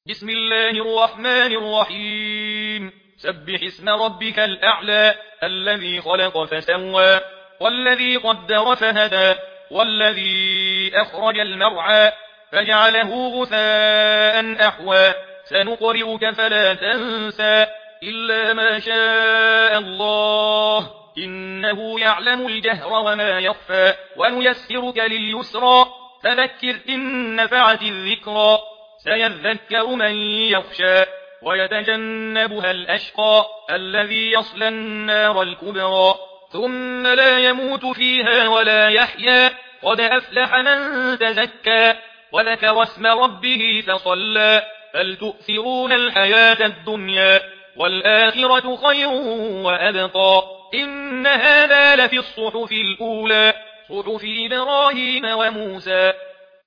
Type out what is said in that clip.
بسم الله الرحمن الرحيم سبح اسم ربك الأعلى الذي خلق فسوى والذي قدر فهدى والذي أخرج المرعى فجعله غثاء أحوى سنقرئك فلا تنسى إلا ما شاء الله إنه يعلم الجهر وما يخفى ونيسرك لليسرى فذكر إن نفعت الذكرى سيذكر من يخشى ويتجنبها الأشقى الذي يصلى النار الكبرى ثم لا يموت فيها ولا يحيا قد أفلح من تزكى وذكر اسم ربه فصلى بل تؤثرون الحياة الدنيا والآخرة خير وأبقى إن هذا لفي الصحف الأولى صحف إبراهيم وموسى